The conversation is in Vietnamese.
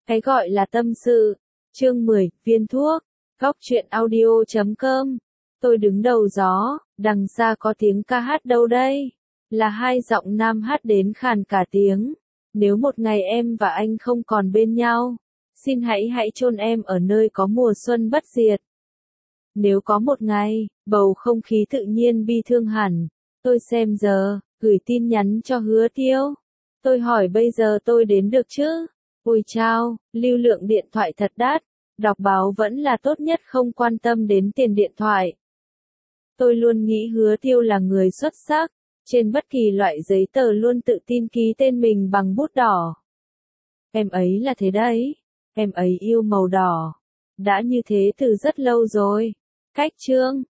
Cái gọi là tâm sự. Chương 10, viên thuốc. Góc truyện audio.com. Tôi đứng đầu gió, đằng xa có tiếng ca hát đâu đây? Là hai giọng nam hát đến khàn cả tiếng. Nếu một ngày em và anh không còn bên nhau, xin hãy chôn em ở nơi có mùa xuân bất diệt. Nếu có một ngày, bầu không khí tự nhiên bi thương hẳn, tôi xem giờ, gửi tin nhắn cho Hứa Tiêu. Tôi hỏi bây giờ tôi đến được chứ? Ôi chao, lưu lượng điện thoại thật đắt, đọc báo vẫn là tốt nhất, không quan tâm đến tiền điện thoại. Tôi luôn nghĩ Hứa Tiêu là người xuất sắc, trên bất kỳ loại giấy tờ luôn tự tin ký tên mình bằng bút đỏ. Em ấy là thế đấy, em ấy yêu màu đỏ. Đã như thế từ rất lâu rồi. Cách chương,